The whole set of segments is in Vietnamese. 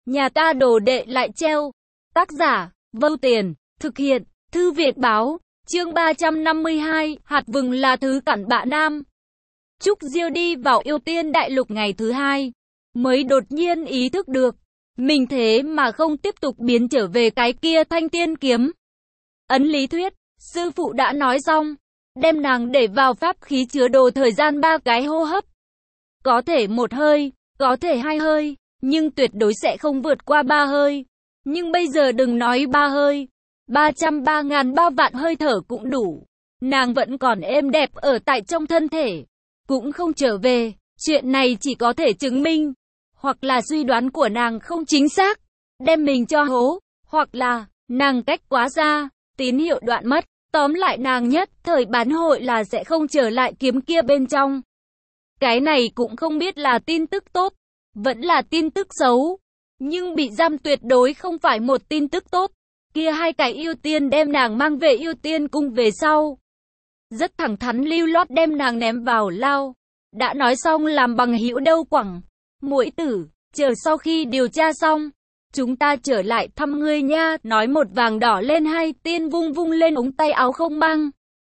Nhà ta đồ đệ lại treo. Tác giả, Vô Tiền, thực hiện, Thư Viện Báo, chương 352, hạt vừng là thứ cặn bã nam. Trúc Diêu đi vào Yêu Tiên Đại Lục ngày thứ hai, mới đột nhiên ý thức được, mình thế mà không tiếp tục biến trở về cái kia thanh tiên kiếm. Ấn lý thuyết, sư phụ đã nói xong, đem nàng để vào pháp khí chứa đồ thời gian 3 cái hô hấp. Có thể 1 hơi, có thể 2 hơi, nhưng tuyệt đối sẽ không vượt qua 3 hơi. Nhưng bây giờ đừng nói 3 hơi, 303.000 vạn hơi thở cũng đủ. Nàng vẫn còn êm đẹp ở tại trong thân thể, cũng không trở về. Chuyện này chỉ có thể chứng minh, hoặc là suy đoán của nàng không chính xác, đem mình cho hố, hoặc là nàng cách quá xa, tín hiệu đoạn mất. Tóm lại nàng nhất thời bán hội là sẽ không trở lại kiếm kia bên trong. Cái này cũng không biết là tin tức tốt, vẫn là tin tức xấu. Nhưng bị giam tuyệt đối không phải một tin tức tốt. Kia 2 cái yêu tiên đem nàng mang về Yêu Tiên Cung về sau, rất thẳng thắn lưu loát đem nàng ném vào lao. Đã nói xong làm bằng hữu đâu quẳng. Muội tử, chờ sau khi điều tra xong, chúng ta trở lại thăm ngươi nha. Nói một vàng đỏ lên 2 tiên vung vung lên ống tay áo không băng.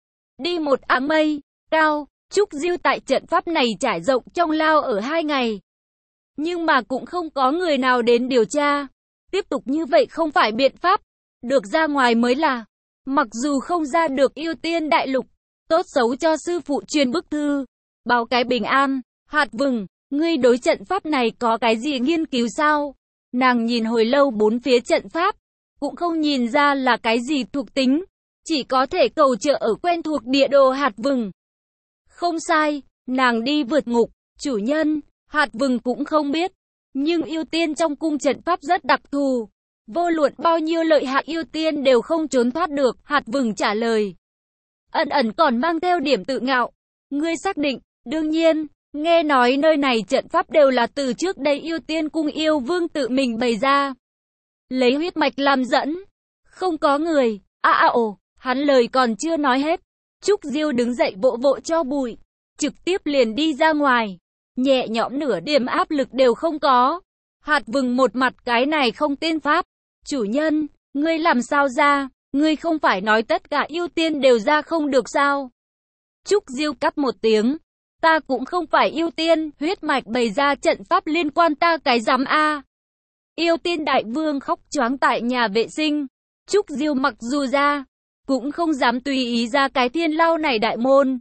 Đi một áng mây cao. Trúc Diêu tại trận pháp này trải rộng trong lao ở 2 ngày. Nhưng mà cũng không có người nào đến điều tra. Tiếp tục như vậy không phải biện pháp. Được ra ngoài mới là. Mặc dù không ra được Yêu Tiên Đại Lục, tốt xấu cho sư phụ truyền bức thư, báo cái bình an. Hạt vừng, ngươi đối trận pháp này có cái gì nghiên cứu sao? Nàng nhìn hồi lâu 4 phía trận pháp, cũng không nhìn ra là cái gì thuộc tính, chỉ có thể cầu trợ ở quen thuộc địa đồ hạt vừng. Không sai, nàng đi vượt ngục, chủ nhân, hạt vừng cũng không biết. Nhưng yêu tiên trong cung trận pháp rất đặc thù. Vô luận bao nhiêu lợi hại yêu tiên đều không trốn thoát được, hạt vừng trả lời. Ẩn ẩn còn mang theo điểm tự ngạo. Ngươi xác định, đương nhiên, nghe nói nơi này trận pháp đều là từ trước đây Yêu Tiên Cung yêu vương tự mình bày ra. Lấy huyết mạch làm dẫn. Không có người, hắn lời còn chưa nói hết. Trúc Diêu đứng dậy vỗ vỗ cho bụi, trực tiếp liền đi ra ngoài. Nhẹ nhõm nửa điểm áp lực đều không có. Hạt vừng một mặt cái này không tên pháp. Chủ nhân, ngươi làm sao ra? Ngươi không phải nói tất cả yêu tiên đều ra không được sao? Trúc Diêu cắp một tiếng. Ta cũng không phải yêu tiên, huyết mạch bày ra trận pháp liên quan ta cái dám a. Yêu tiên đại vương khóc choáng tại nhà vệ sinh. Trúc Diêu mặc dù ra, cũng không dám tùy ý ra cái thiên lao này đại môn.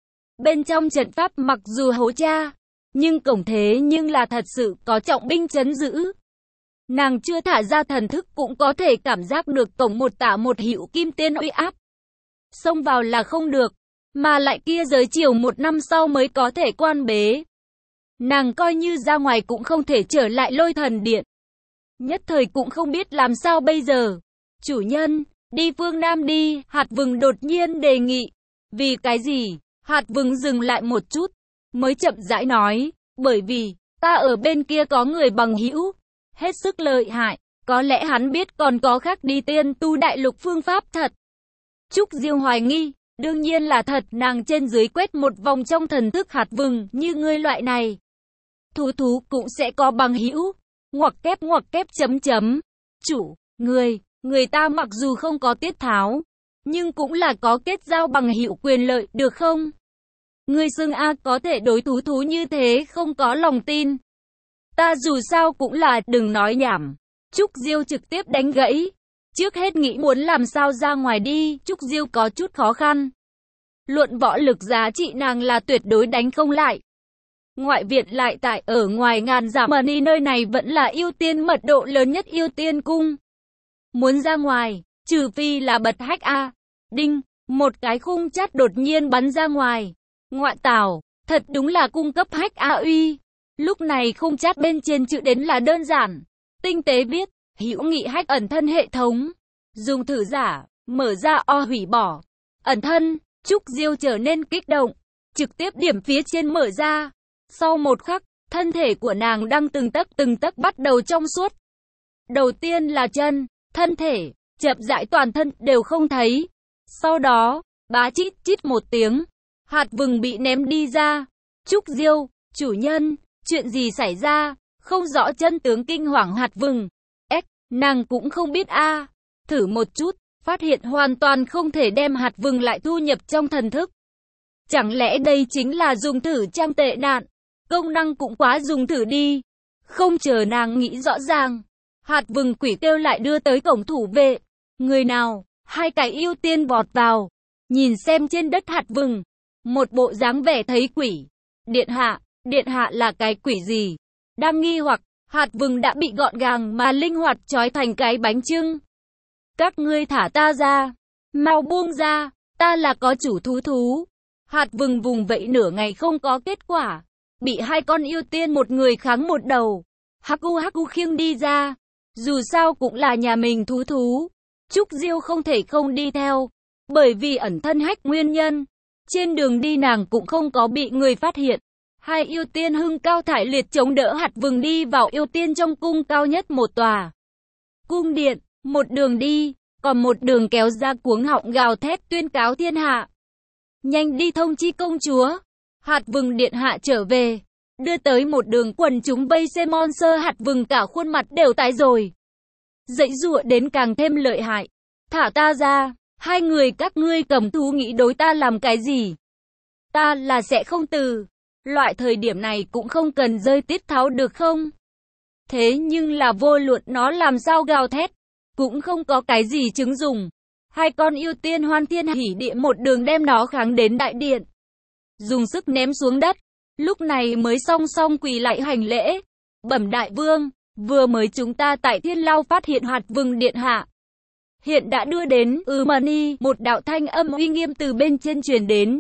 Bên trong trận pháp mặc dù hố cha, nhưng cổng thế nhưng là thật sự có trọng binh trấn giữ. Nàng chưa thả ra thần thức cũng có thể cảm giác được cổng một tả một hữu kim tiên uy áp. Xông vào là không được, mà lại kia giới chiều 1 năm sau mới có thể quan bế. Nàng coi như ra ngoài cũng không thể trở lại Lôi Thần Điện. Nhất thời cũng không biết làm sao bây giờ. Chủ nhân, đi phương Nam đi, hạt vừng đột nhiên đề nghị. Vì cái gì? Hạt vừng dừng lại một chút, mới chậm rãi nói, bởi vì, ta ở bên kia có người bằng hữu, hết sức lợi hại, có lẽ hắn biết còn có khác đi tiên tu đại lục phương pháp thật. Trúc Diêu hoài nghi, đương nhiên là thật, nàng trên dưới quét một vòng trong thần thức hạt vừng, như ngươi loại này. Thú cũng sẽ có bằng hữu, ngoặc kép chấm chấm. Chủ, người ta mặc dù không có tiết tháo, nhưng cũng là có kết giao bằng hữu quyền lợi, được không? Ngươi xưng a có thể đối thú như thế không có lòng tin. Ta dù sao cũng là, đừng nói nhảm. Trúc Diêu trực tiếp đánh gãy. Trước hết nghĩ muốn làm sao ra ngoài đi, Trúc Diêu có chút khó khăn. Luận võ lực giá trị nàng là tuyệt đối đánh không lại. Ngoại viện lại tại ở ngoài ngàn dặm mà đi, nơi này vẫn là yêu tiên mật độ lớn nhất Yêu Tiên Cung. Muốn ra ngoài, trừ phi là bật hách a. Đinh, một cái khung chát đột nhiên bắn ra ngoài. Ngoại tảo, thật đúng là cung cấp hách a uy. Lúc này khung chát bên trên chữ đến là đơn giản, tinh tế viết, hữu nghị hách ẩn thân hệ thống. Dùng thử giả, mở ra hủy bỏ. Ẩn thân, Trúc Diêu trở nên kích động, trực tiếp điểm phía trên mở ra. Sau một khắc, thân thể của nàng đang từng tấc bắt đầu trong suốt. Đầu tiên là chân, thân thể, chậm rãi toàn thân đều không thấy. Sau đó, bá chít một tiếng, hạt vừng bị ném đi ra. Trúc Diêu, chủ nhân, chuyện gì xảy ra? Không rõ chân tướng kinh hoàng hạt vừng. Nàng cũng không biết a. Thử một chút, phát hiện hoàn toàn không thể đem hạt vừng lại thu nhập trong thần thức. Chẳng lẽ đây chính là dùng thử trang tệ nạn? Công năng cũng quá dùng thử đi. Không chờ nàng nghĩ rõ ràng, hạt vừng quỷ kêu lại đưa tới cổng thủ vệ. Người nào? Hai cái yêu tiên vọt vào, nhìn xem trên đất hạt vừng, một bộ dáng vẻ thấy quỷ. Điện hạ là cái quỷ gì? Đang nghi hoặc, hạt vừng đã bị gọn gàng mà linh hoạt trói thành cái bánh chưng. Các ngươi thả ta ra, mau buông ra, ta là có chủ thú. Hạt vừng vùng vẫy nửa ngày không có kết quả, bị hai con yêu tiên một người kháng một đầu. Haku khiêng đi ra, dù sao cũng là nhà mình thú. Trúc Diêu không thể không đi theo, bởi vì ẩn thân hách nguyên nhân. Trên đường đi nàng cũng không có bị người phát hiện. Hai yêu tiên hưng cao thải liệt chống đỡ hạt vừng đi vào yêu tiên trong cung cao nhất một tòa cung điện, một đường đi, còn một đường kéo ra cuống họng gào thét tuyên cáo thiên hạ. Nhanh đi thông chi công chúa, hạt vừng điện hạ trở về. Đưa tới một đường quần chúng vây xem monster, hạt vừng cả khuôn mặt đều tái rồi. Dãy giụa đến càng thêm lợi hại. Thả ta ra, hai người các ngươi cầm thú nghĩ đối ta làm cái gì? Ta là sẽ không từ. Loại thời điểm này cũng không cần rơi tiết tháo được không? Thế nhưng là vô luận nó làm sao gào thét, cũng không có cái gì chứng dùng. Hai con yêu tiên hoan thiên hỉ địa một đường đem nó kháng đến đại điện. Dùng sức ném xuống đất, lúc này mới song song quỳ lại hành lễ. Bẩm đại vương, vừa mới chúng ta tại Thiên Lao phát hiện hạt vừng điện hạ. Hiện đã đưa đến Mani, một đạo thanh âm uy nghiêm từ bên trên truyền đến.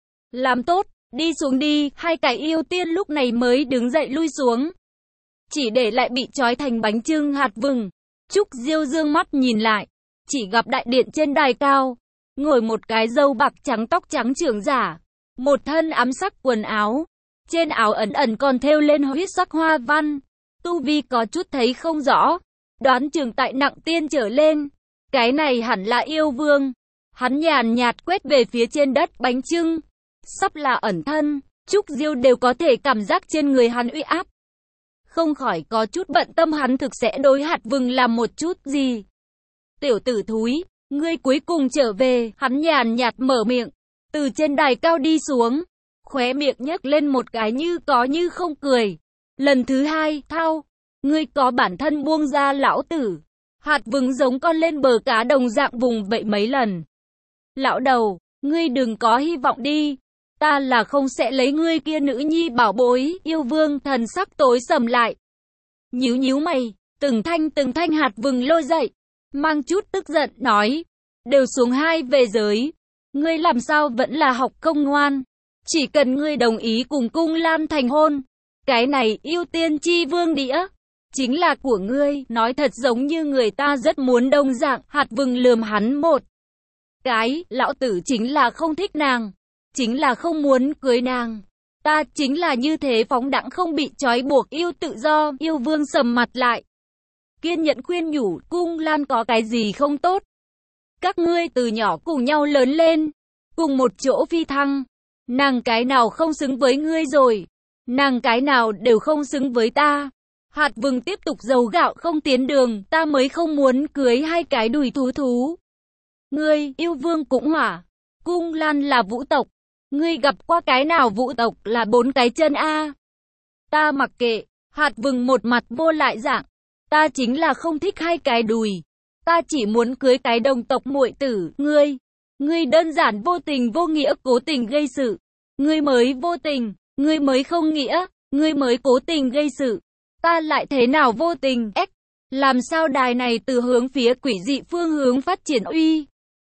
Làm tốt, đi xuống đi, hai cái yêu tiên lúc này mới đứng dậy lui xuống. Chỉ để lại bị trói thành bánh chưng hạt vừng. Trúc Diêu dương mắt nhìn lại, chỉ gặp đại điện trên đài cao, ngồi một cái râu bạc trắng tóc trắng trưởng giả, một thân ám sắc quần áo, trên áo ẩn ẩn còn thêu lên huyết sắc hoa văn, tu vi có chút thấy không rõ, đoán chừng tại nặng tiên trở lên, cái này hẳn là yêu vương. Hắn nhàn nhạt quét về phía trên đất bánh chưng, sắp là ẩn thân, Trúc Diêu đều có thể cảm giác trên người hắn uy áp. Không khỏi có chút bận tâm hắn thực sẽ đối hạt vừng làm một chút gì. Tiểu tử thúi, ngươi cuối cùng trở về, hắn nhàn nhạt mở miệng, từ trên đài cao đi xuống, khóe miệng nhếch lên một cái như có như không cười. Lần thứ hai, thao, ngươi có bản thân buông ra lão tử. Hạt vừng giống con lên bờ cá đồng dạng vùng vẫy mấy lần. Lão đầu, ngươi đừng có hy vọng đi. Ta là không sẽ lấy ngươi kia nữ nhi bảo bối. Yêu vương thần sắc tối sầm lại. Nhíu mày, từng thanh hạt vừng lôi dậy, mang chút tức giận nói, đều xuống hai về giới. Ngươi làm sao vẫn là học không ngoan. Chỉ cần ngươi đồng ý cùng Cung Lan thành hôn, cái này yêu tiên chi vương đĩa chính là của ngươi. Nói thật giống như người ta rất muốn đồng dạng. Hạt vừng lườm hắn một cái, lão tử chính là không thích nàng, chính là không muốn cưới nàng. Ta chính là như thế phóng đãng không bị trói buộc yêu tự do. Yêu vương sầm mặt lại, kiên nhẫn khuyên nhủ, Cung Lan có cái gì không tốt? Các ngươi từ nhỏ cùng nhau lớn lên, cùng một chỗ phi thăng, nàng cái nào không xứng với ngươi rồi? Nàng cái nào đều không xứng với ta. Hạt vừng tiếp tục dầu gạo không tiến đường, ta mới không muốn cưới hai cái đùi thú. Ngươi, yêu vương cũng hỏa. Cung Lan là vũ tộc. Ngươi gặp qua cái nào vũ tộc là 4 cái chân a? Ta mặc kệ. Hạt vừng một mặt vô lại dạng. Ta chính là không thích hai cái đùi. Ta chỉ muốn cưới cái đồng tộc muội tử. Ngươi đơn giản vô tình vô nghĩa cố tình gây sự. Ngươi mới vô tình, ngươi mới không nghĩa, ngươi mới cố tình gây sự. Ta lại thế nào vô tình? Làm sao đài này từ hướng phía quỷ dị phương hướng phát triển uy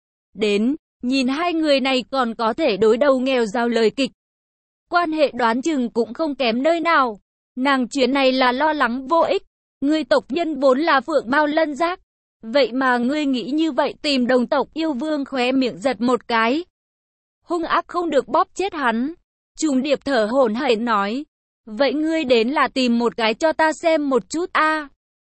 đến, nhìn hai người này còn có thể đối đầu nghèo giao lời kịch. Quan hệ đoán chừng cũng không kém nơi nào. Nàng chuyến này là lo lắng vô ích. Ngươi tộc nhân vốn là phượng mao lân giác. Vậy mà ngươi nghĩ như vậy tìm đồng tộc. Yêu vương khóe miệng giật một cái. Hung ác không được bóp chết hắn. Trùng điệp thở hổn hển nói. Vậy ngươi đến là tìm một cái cho ta xem một chút a.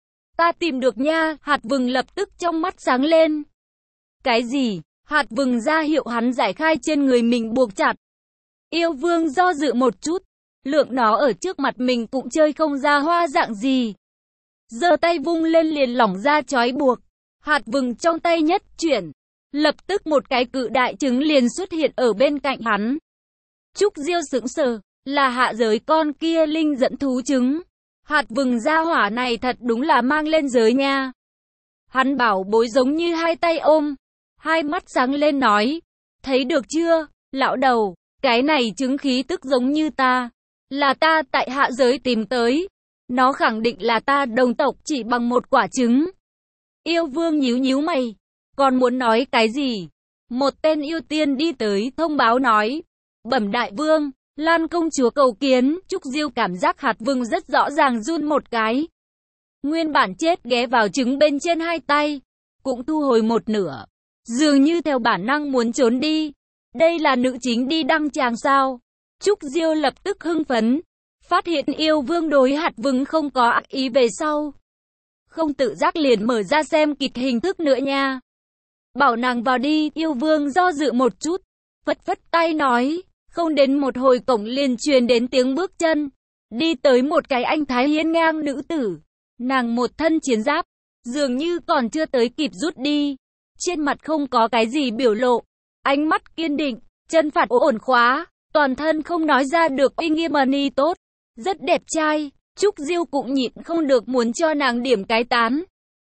Ta tìm được nha. Hạt vừng lập tức trong mắt sáng lên. Cái gì? Hạt vừng ra hiệu hắn giải khai trên người mình buộc chặt. Yêu vương do dự một chút, lượng nó ở trước mặt mình cũng chơi không ra hoa dạng gì. Giơ tay vung lên liền lỏng ra trói buộc. Hạt vừng trong tay nhất chuyển. Lập tức một cái cự đại trứng liền xuất hiện ở bên cạnh hắn. Trúc Diêu sững sờ, là hạ giới con kia linh dẫn thú trứng. Hạt vừng gia hỏa này thật đúng là mang lên giới nha. Hắn bảo bối giống như hai tay ôm. Hai mắt sáng lên nói. Thấy được chưa, lão đầu, cái này trứng khí tức giống như ta. Là ta tại hạ giới tìm tới. Nó khẳng định là ta đồng tộc chỉ bằng một quả trứng. Yêu vương nhíu nhíu mày. Còn muốn nói cái gì? Một tên yêu tiên đi tới thông báo nói. Bẩm đại vương, Lan công chúa cầu kiến. Trúc Diêu cảm giác hạt vừng rất rõ ràng run một cái. Nguyên bản chết ghé vào trứng bên trên hai tay. Cũng thu hồi một nửa. Dường như theo bản năng muốn trốn đi. Đây là nữ chính đi đăng tràng sao? Trúc Diêu lập tức hưng phấn. Phát hiện yêu vương đối hạt vừng không có ác ý về sau. Không tự giác liền mở ra xem kịch hình thức nữa nha. Bảo nàng vào đi, yêu vương do dự một chút. Phất phất tay nói. Không đến một hồi cổng liền truyền đến tiếng bước chân. Đi tới một cái anh thái hiên ngang nữ tử. Nàng một thân chiến giáp. Dường như còn chưa tới kịp rút đi. Trên mặt không có cái gì biểu lộ. Ánh mắt kiên định, chân phạt ổn khóa. Toàn thân không nói ra được uy nghiêm ni tốt. Rất đẹp trai. Trúc Diêu cũng nhịn không được muốn cho nàng điểm cái tán.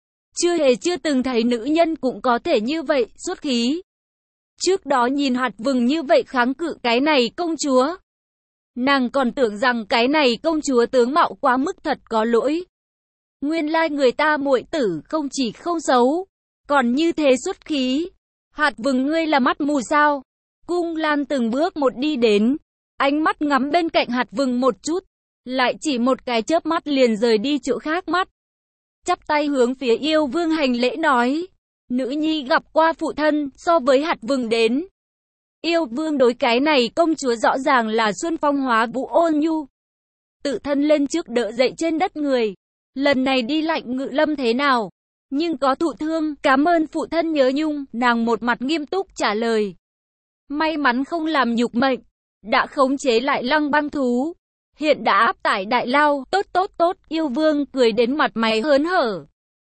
Chưa từng thấy nữ nhân cũng có thể như vậy, xuất khí. Trước đó nhìn hạt vừng như vậy kháng cự cái này công chúa. Nàng còn tưởng rằng cái này công chúa tướng mạo quá mức thật có lỗi. Nguyên lai người ta muội tử không chỉ không xấu, còn như thế xuất khí. Hạt vừng ngươi là mắt mù sao? Cung Lan từng bước một đi đến, ánh mắt ngắm bên cạnh hạt vừng một chút, lại chỉ một cái chớp mắt liền rời đi chỗ khác mắt. Chắp tay hướng phía yêu vương hành lễ nói, nữ nhi gặp qua phụ thân, so với hạt vừng đến. Yêu vương đối cái này công chúa rõ ràng là xuân phong hóa vũ ôn nhu. Tự thân lên trước đỡ dậy trên đất người. Lần này đi lạnh ngự lâm thế nào? Nhưng có thụ thương, cảm ơn phụ thân nhớ nhung, nàng một mặt nghiêm túc trả lời. May mắn không làm nhục mệnh, đã khống chế lại lăng băng thú. Hiện đã áp tải đại lao, tốt, yêu vương cười đến mặt mày hớn hở.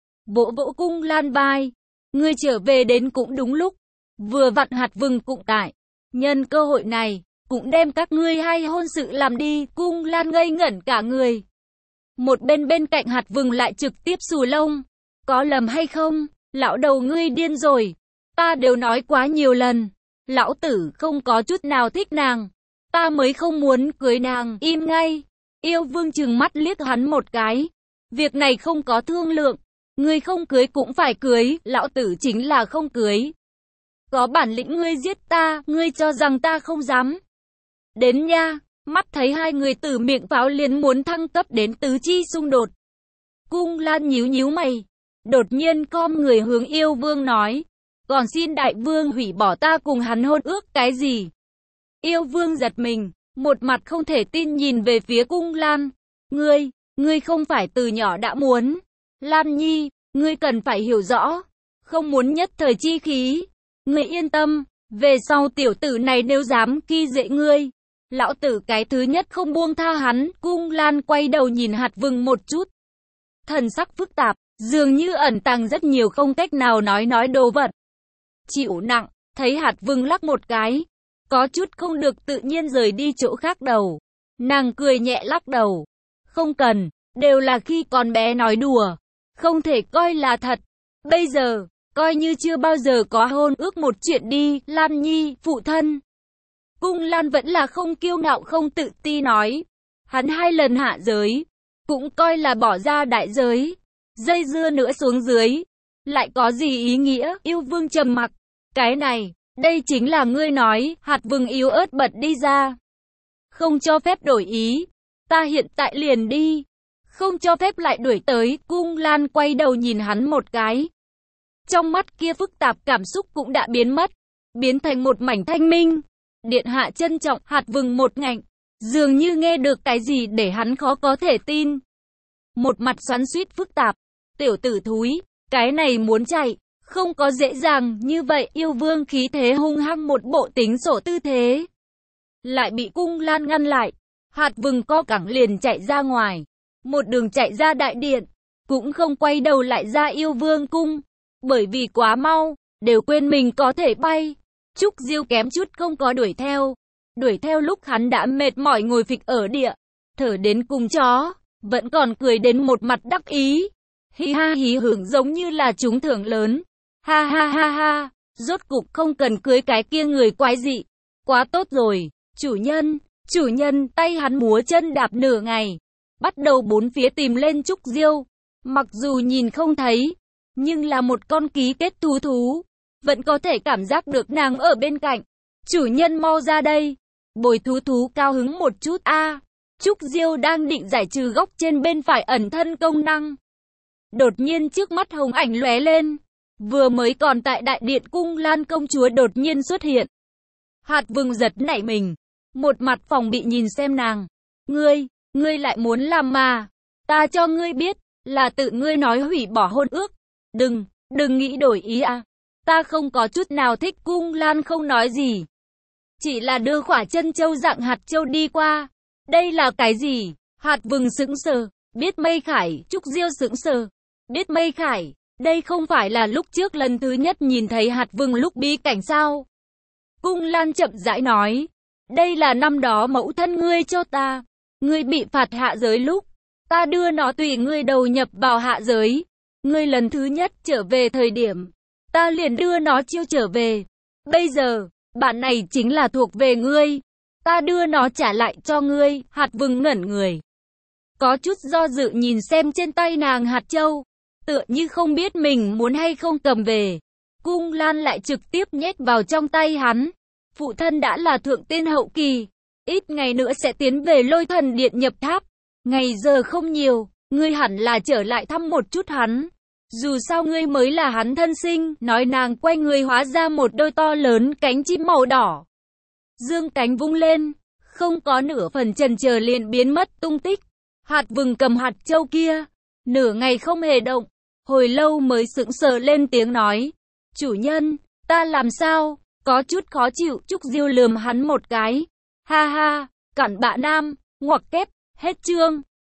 Vỗ vỗ Cung Lan vai, ngươi trở về đến cũng đúng lúc, vừa vặn hạt vừng cũng tại. Nhân cơ hội này, cũng đem các ngươi hay hôn sự làm đi, Cung Lan ngây ngẩn cả người. Một bên cạnh hạt vừng lại trực tiếp xù lông. Có lầm hay không? Lão đầu ngươi điên rồi. Ta đều nói quá nhiều lần. Lão tử không có chút nào thích nàng. Ta mới không muốn cưới nàng, im ngay. Yêu vương trừng mắt liếc hắn một cái. Việc này không có thương lượng. Ngươi không cưới cũng phải cưới, lão tử chính là không cưới. Có bản lĩnh ngươi giết ta, ngươi cho rằng ta không dám. Đến nha, mắt thấy hai người tử miệng pháo liền muốn thăng cấp đến tứ chi xung đột. Cung Lan nhíu mày. Đột nhiên khom người hướng yêu vương nói. Còn xin đại vương hủy bỏ ta cùng hắn hôn ước cái gì? Yêu vương giật mình, một mặt không thể tin nhìn về phía Cung Lan. Ngươi không phải từ nhỏ đã muốn. Lan Nhi, ngươi cần phải hiểu rõ. Không muốn nhất thời chi khí. Ngươi yên tâm, về sau tiểu tử này nếu dám khi dễ ngươi. Lão tử cái thứ nhất không buông tha hắn. Cung Lan quay đầu nhìn hạt vừng một chút. Thần sắc phức tạp, dường như ẩn tàng rất nhiều không cách nào nói đồ vật. Chịu nặng, thấy hạt vừng lắc một cái. Có chút không được tự nhiên rời đi chỗ khác đầu. Nàng cười nhẹ lắc đầu. Không cần, đều là khi còn bé nói đùa. Không thể coi là thật. Bây giờ, coi như chưa bao giờ có hôn ước một chuyện đi, Lan Nhi, phụ thân. Cung Lan vẫn là không kiêu ngạo không tự ti nói. Hắn 2 lần hạ giới, cũng coi là bỏ ra đại giới. Dây dưa nữa xuống dưới, lại có gì ý nghĩa? Yêu vương trầm mặc. Cái này, đây chính là ngươi nói. Hạt vừng yếu ớt bật đi ra. Không cho phép đổi ý. Ta hiện tại liền đi. Không cho phép lại đuổi tới. Cung Lan quay đầu nhìn hắn một cái. Trong mắt kia phức tạp cảm xúc cũng đã biến mất, biến thành một mảnh thanh minh. Điện hạ trân trọng. Hạt vừng một ngạnh, dường như nghe được cái gì để hắn khó có thể tin. Một mặt xoắn xuýt phức tạp. Tiểu tử thúi, cái này muốn chạy, không có dễ dàng như vậy. Yêu vương khí thế hung hăng một bộ tính sổ tư thế. Lại bị Cung Lan ngăn lại. Hạt vừng co cẳng liền chạy ra ngoài, một đường chạy ra đại điện, cũng không quay đầu lại ra yêu vương cung, bởi vì quá mau, đều quên mình có thể bay. Trúc Diêu kém chút không có đuổi theo lúc hắn đã mệt mỏi ngồi phịch ở địa, thở đến cùng chó, vẫn còn cười đến một mặt đắc ý. Hi ha hí hưởng giống như là trúng thưởng lớn. Ha ha ha ha, rốt cục không cần cưới cái kia người quái dị. Quá tốt rồi, chủ nhân, tay hắn múa chân đạp nửa ngày. Bắt đầu bốn phía tìm lên Trúc Diêu. Mặc dù nhìn không thấy, nhưng là một con ký kết thú, vẫn có thể cảm giác được nàng ở bên cạnh. Chủ nhân mau ra đây. Bồi thú cao hứng một chút a. Trúc Diêu đang định giải trừ góc trên bên phải ẩn thân công năng. Đột nhiên trước mắt hồng ảnh lóe lên. Vừa mới còn tại đại điện cung Lan công chúa đột nhiên xuất hiện. Hạt vừng giật nảy mình. Một mặt phòng bị nhìn xem nàng. Ngươi lại muốn làm mà. Ta cho ngươi biết, là tự ngươi nói hủy bỏ hôn ước. Đừng nghĩ đổi ý à. Ta không có chút nào thích. Cung Lan không nói gì. Chỉ là đưa khỏa chân châu dạng hạt châu đi qua. Đây là cái gì? Hạt vừng sững sờ. Biết Mây Khải. Trúc Diêu sững sờ. Biết Mây Khải. Đây không phải là lúc trước lần thứ nhất nhìn thấy hạt vừng lúc bi cảnh sao? Cung Lan chậm rãi nói. Đây là năm đó mẫu thân ngươi cho ta. Ngươi bị phạt hạ giới lúc. Ta đưa nó tùy ngươi đầu nhập vào hạ giới. Ngươi lần thứ nhất trở về thời điểm. Ta liền đưa nó chiêu trở về. Bây giờ, bản này chính là thuộc về ngươi. Ta đưa nó trả lại cho ngươi. Hạt vừng ngẩn người. Có chút do dự nhìn xem trên tay nàng hạt châu. Tựa như không biết mình muốn hay không cầm về. Cung Lan lại trực tiếp nhét vào trong tay hắn. Phụ thân đã là thượng tiên hậu kỳ. Ít ngày nữa sẽ tiến về Lôi Thần Điện nhập tháp. Ngày giờ không nhiều. Ngươi hẳn là trở lại thăm một chút hắn. Dù sao ngươi mới là hắn thân sinh. Nói nàng quay người hóa ra một đôi to lớn cánh chim màu đỏ. Dương cánh vung lên. Không có nửa phần chần chờ liền biến mất tung tích. Hạt vừng cầm hạt châu kia. Nửa ngày không hề động. Hồi lâu mới sững sờ lên tiếng nói. Chủ nhân, ta làm sao? Có chút khó chịu. Trúc Diêu lườm hắn một cái. Ha ha, cặn bạ nam, ngoặc kép, hết chương.